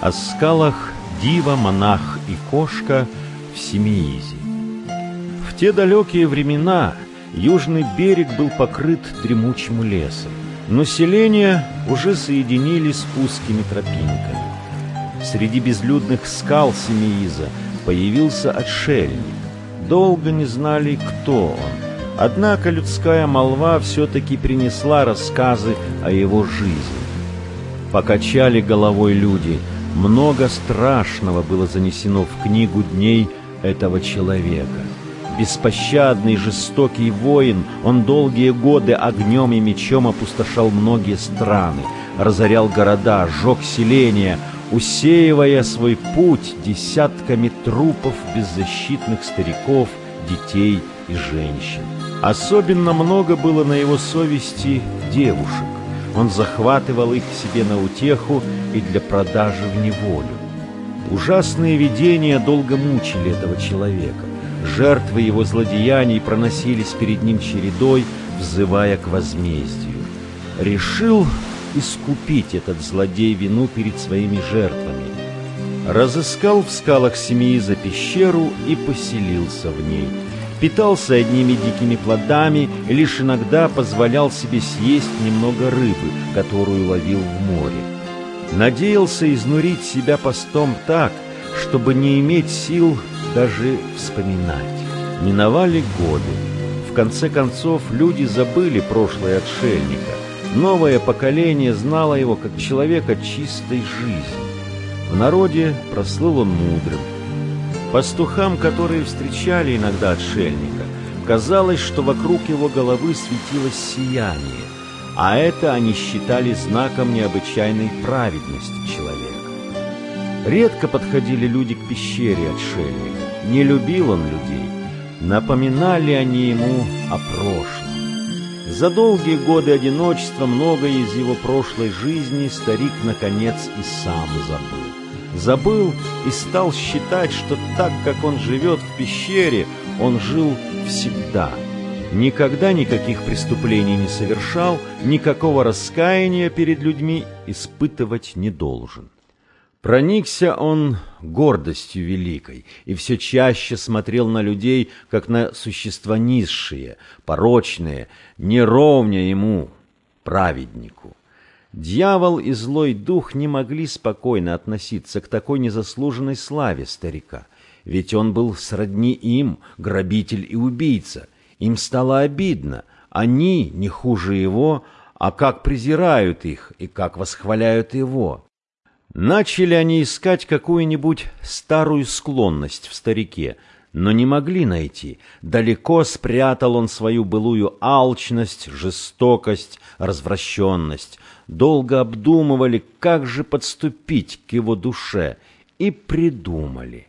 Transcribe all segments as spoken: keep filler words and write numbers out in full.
О скалах Дива, монах и кошка в Семиизе. В те далекие времена южный берег был покрыт дремучим лесом, но селения уже соединились узкими тропинками. Среди безлюдных скал Семииза появился отшельник. Долго не знали, кто он. Однако людская молва все-таки принесла рассказы о его жизни. Покачали головой люди. Много страшного было занесено в книгу дней этого человека. Беспощадный, жестокий воин, он долгие годы огнем и мечом опустошал многие страны, разорял города, сжег селения, усеивая свой путь десятками трупов беззащитных стариков, детей и женщин. Особенно много было на его совести девушек. Он захватывал их себе на утеху и для продажи в неволю. Ужасные видения долго мучили этого человека. Жертвы его злодеяний проносились перед ним чередой, взывая к возмездию. Решил искупить этот злодей вину перед своими жертвами. Разыскал в скалах Семииза пещеру и поселился в ней. Питался одними дикими плодами и лишь иногда позволял себе съесть немного рыбы, которую ловил в море. Надеялся изнурить себя постом так, чтобы не иметь сил даже вспоминать. Миновали годы. В конце концов, люди забыли прошлое отшельника. Новое поколение знало его как человека чистой жизни. В народе прослыл он мудрым. Пастухам, которые встречали иногда отшельника, казалось, что вокруг его головы светилось сияние, а это они считали знаком необычайной праведности человека. Редко подходили люди к пещере отшельника, не любил он людей, напоминали они ему о прошлом. За долгие годы одиночества многое из его прошлой жизни старик, наконец, и сам забыл. Забыл и стал считать, что так, как он живет в пещере, он жил всегда. Никогда никаких преступлений не совершал, никакого раскаяния перед людьми испытывать не должен. Проникся он гордостью великой и все чаще смотрел на людей, как на существа низшие, порочные, не ровня ему, праведнику. Дьявол и злой дух не могли спокойно относиться к такой незаслуженной славе старика, ведь он был сродни им, грабитель и убийца. Им стало обидно, они не хуже его, а как презирают их и как восхваляют его. Начали они искать какую-нибудь старую склонность в старике, но не могли найти. Далеко спрятал он свою былую алчность, жестокость, развращенность. Долго обдумывали, как же подступить к его душе, и придумали.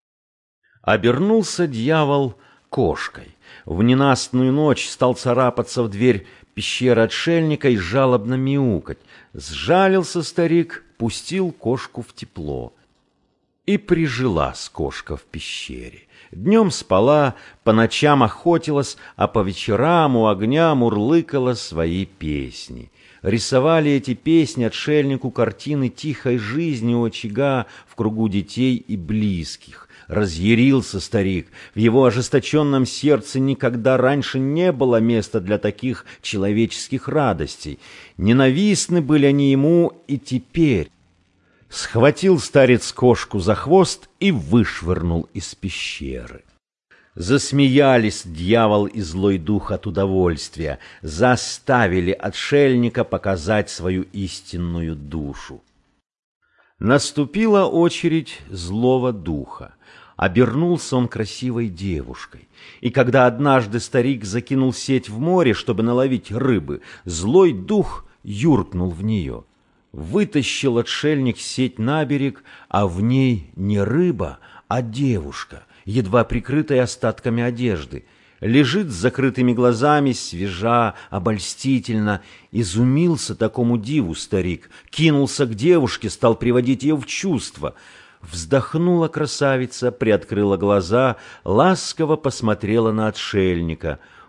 Обернулся дьявол кошкой. В ненастную ночь стал царапаться в дверь пещеры отшельника и жалобно мяукать. Сжалился старик, пустил кошку в тепло. И прижилась кошка в пещере. Днем спала, по ночам охотилась, а по вечерам у огня мурлыкала свои песни. Рисовали эти песни отшельнику картины тихой жизни у очага в кругу детей и близких. Разъярился старик. В его ожесточенном сердце никогда раньше не было места для таких человеческих радостей. Ненавистны были они ему и теперь. Схватил старец кошку за хвост и вышвырнул из пещеры. Засмеялись дьявол и злой дух от удовольствия, заставили отшельника показать свою истинную душу. Наступила очередь злого духа. Обернулся он красивой девушкой. И когда однажды старик закинул сеть в море, чтобы наловить рыбы, злой дух юркнул в нее. Вытащил отшельник сеть на берег, а в ней не рыба, а девушка, едва прикрытая остатками одежды. Лежит с закрытыми глазами, свежа, обольстительно. Изумился такому диву старик, кинулся к девушке, стал приводить ее в чувство. Вздохнула красавица, приоткрыла глаза, ласково посмотрела на отшельника.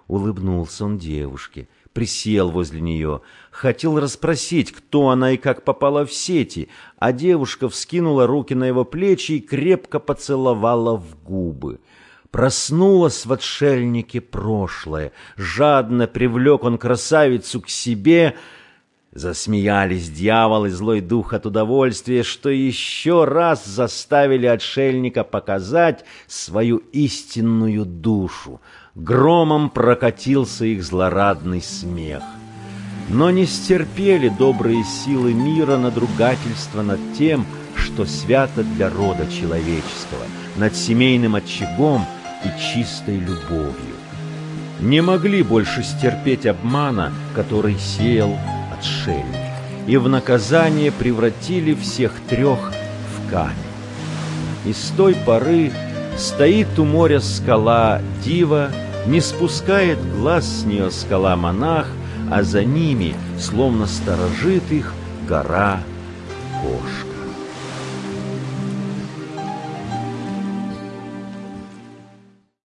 Улыбнулся он девушке, присел возле нее, хотел расспросить, кто она и как попала в сети, а девушка вскинула руки на его плечи и крепко поцеловала в губы. Проснулось в отшельнике прошлое, жадно привлек он красавицу к себе. Засмеялись дьявол и злой дух от удовольствия, что еще раз заставили отшельника показать свою истинную душу. Громом прокатился их злорадный смех. Но не стерпели добрые силы мира надругательства над тем, что свято для рода человеческого, над семейным очагом и чистой любовью. Не могли больше стерпеть обмана, который сеял отшельник, и в наказание превратили всех трех в камень. И с той поры стоит у моря скала Дива, не спускает глаз с нее скала монах, а за ними, словно сторожит их, гора